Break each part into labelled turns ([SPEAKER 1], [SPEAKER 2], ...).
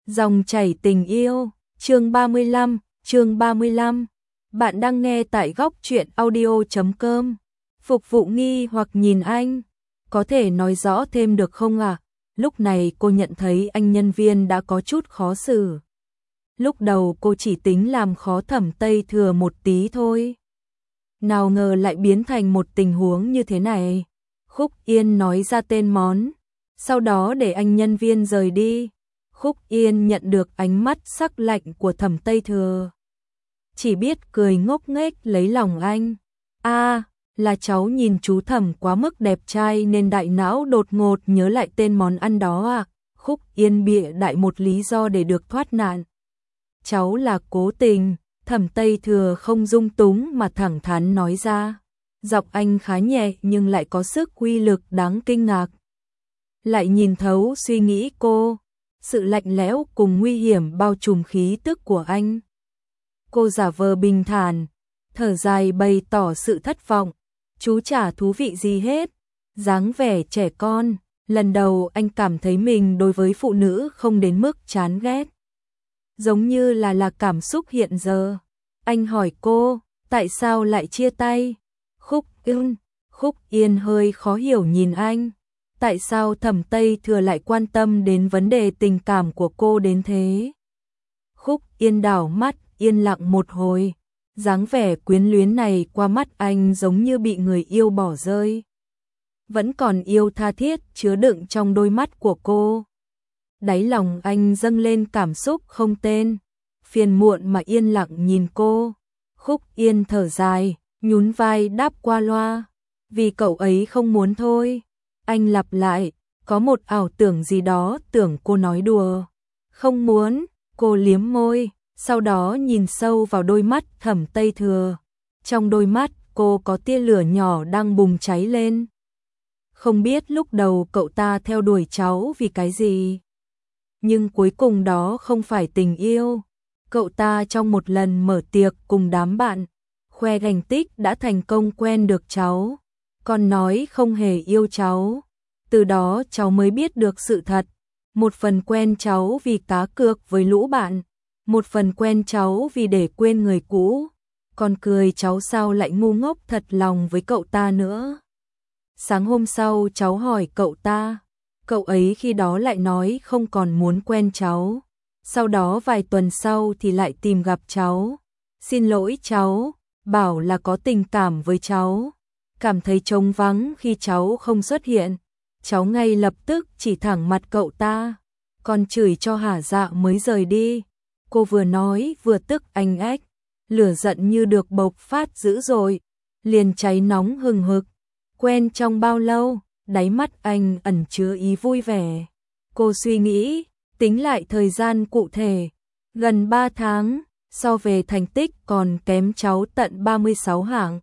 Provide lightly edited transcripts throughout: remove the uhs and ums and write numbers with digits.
[SPEAKER 1] Dòng chảy tình yêu, chương 35. Bạn đang nghe tại góc truyện audio.com. Phục vụ nghi hoặc nhìn anh, có thể nói rõ thêm được không ạ? Lúc này cô nhận thấy anh nhân viên đã có chút khó xử. Lúc đầu cô chỉ tính làm khó Thẩm Tây Thừa một tí thôi. Nào ngờ lại biến thành một tình huống như thế này. Khúc Yên nói ra tên món, sau đó để anh nhân viên rời đi. Khúc Yên nhận được ánh mắt sắc lạnh của Thẩm Tây Thừa, chỉ biết cười ngốc nghếch lấy lòng anh. Là cháu nhìn chú Thẩm quá mức đẹp trai nên đại não đột ngột nhớ lại tên món ăn đó à? Khúc Yên bịa đại một lý do để được thoát nạn. Cháu là cố tình. Thẩm Tây Thừa không dung túng mà thẳng thắn nói ra. Giọng anh khá nhẹ nhưng lại có sức uy lực đáng kinh ngạc. Lại nhìn thấu suy nghĩ cô, sự lạnh lẽo cùng nguy hiểm bao trùm khí tức của anh. Cô giả vờ bình thản, thở dài bày tỏ sự thất vọng. Chú chả thú vị gì hết, dáng vẻ trẻ con. Lần đầu anh cảm thấy mình đối với phụ nữ không đến mức chán ghét, giống như là cảm xúc hiện giờ. Anh hỏi cô, tại sao lại chia tay? Khúc Yên hơi khó hiểu nhìn anh. Tại sao Thẩm Tây Thừa lại quan tâm đến vấn đề tình cảm của cô đến thế? Khúc Yên đảo mắt, yên lặng một hồi. Dáng vẻ quyến luyến này qua mắt anh giống như bị người yêu bỏ rơi. Vẫn còn yêu tha thiết chứa đựng trong đôi mắt của cô. Đáy lòng anh dâng lên cảm xúc không tên, phiền muộn mà yên lặng nhìn cô. Khúc Yên thở dài, nhún vai đáp qua loa. Vì cậu ấy không muốn thôi. Anh lặp lại, có một ảo tưởng gì đó tưởng cô nói đùa. Không muốn, cô liếm môi, sau đó nhìn sâu vào đôi mắt Thẩm Tây Thừa. Trong đôi mắt cô có tia lửa nhỏ đang bùng cháy lên. Không biết lúc đầu cậu ta theo đuổi cháu vì cái gì, nhưng cuối cùng đó không phải tình yêu. Cậu ta trong một lần mở tiệc cùng đám bạn, khoe thành tích đã thành công quen được cháu, còn nói không hề yêu cháu. Từ đó cháu mới biết được sự thật. Một phần quen cháu vì cá cược với lũ bạn, một phần quen cháu vì để quên người cũ. Còn cười cháu sao lại ngu ngốc thật lòng với cậu ta nữa. Sáng hôm sau cháu hỏi cậu ta, cậu ấy khi đó lại nói không còn muốn quen cháu. Sau đó vài tuần sau thì lại tìm gặp cháu, xin lỗi cháu, bảo là có tình cảm với cháu, cảm thấy trống vắng khi cháu không xuất hiện. Cháu ngay lập tức chỉ thẳng mặt cậu ta, còn chửi cho hả dạ mới rời đi. Cô vừa nói vừa tức anh ách, lửa giận như được bộc phát dữ dội, liền cháy nóng hừng hực. Quen trong bao lâu? Đáy mắt anh ẩn chứa ý vui vẻ. Cô suy nghĩ, tính lại thời gian cụ thể, gần 3 tháng, so về thành tích còn kém cháu tận 36 hạng.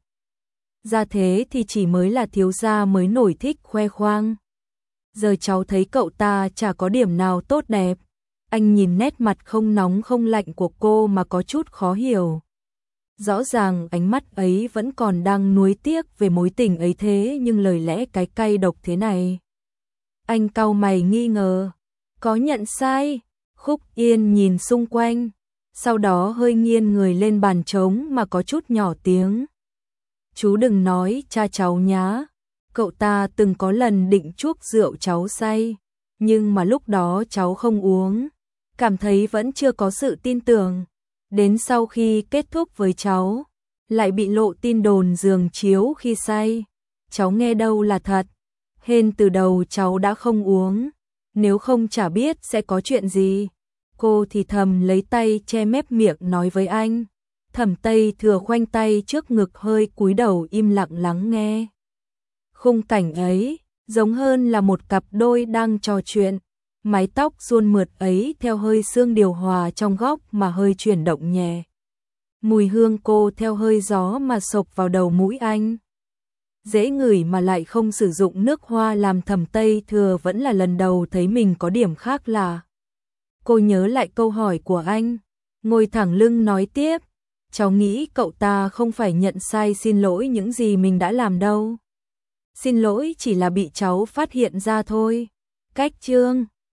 [SPEAKER 1] Ra thế thì chỉ mới là thiếu gia mới nổi thích khoe khoang. Giờ cháu thấy cậu ta chả có điểm nào tốt đẹp. Anh nhìn nét mặt không nóng không lạnh của cô mà có chút khó hiểu. Rõ ràng ánh mắt ấy vẫn còn đang nuối tiếc về mối tình ấy thế nhưng lời lẽ cái cay độc thế này. Anh cau mày nghi ngờ. Có nhận sai? Khúc Yên nhìn xung quanh, sau đó hơi nghiêng người lên bàn trống mà có chút nhỏ tiếng. Chú đừng nói cha cháu nhá. Cậu ta từng có lần định chuốc rượu cháu say, nhưng mà lúc đó cháu không uống, cảm thấy vẫn chưa có sự tin tưởng. Đến sau khi kết thúc với cháu, lại bị lộ tin đồn giường chiếu khi say. Cháu nghe đâu là thật. Hên từ đầu cháu đã không uống, nếu không chả biết sẽ có chuyện gì. Cô thì thầm lấy tay che mép miệng nói với anh. Thẩm Tây Thừa khoanh tay trước ngực hơi cúi đầu im lặng lắng nghe. Khung cảnh ấy giống hơn là một cặp đôi đang trò chuyện. Mái tóc suôn mượt ấy theo hơi sương điều hòa trong góc mà hơi chuyển động nhẹ. Mùi hương cô theo hơi gió mà xộc vào đầu mũi anh. Dễ ngửi mà lại không sử dụng nước hoa làm Thẩm Tây Thừa vẫn là lần đầu thấy mình có điểm khác lạ. Cô nhớ lại câu hỏi của anh, ngồi thẳng lưng nói tiếp. Cháu nghĩ cậu ta không phải nhận sai xin lỗi những gì mình đã làm đâu. Xin lỗi chỉ là bị cháu phát hiện ra thôi. Cách chương